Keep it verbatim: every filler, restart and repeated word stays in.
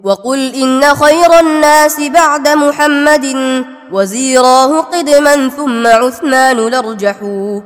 وقل إن خير الناس بعد محمد وزيراه قدما ثم عثمان الأرجح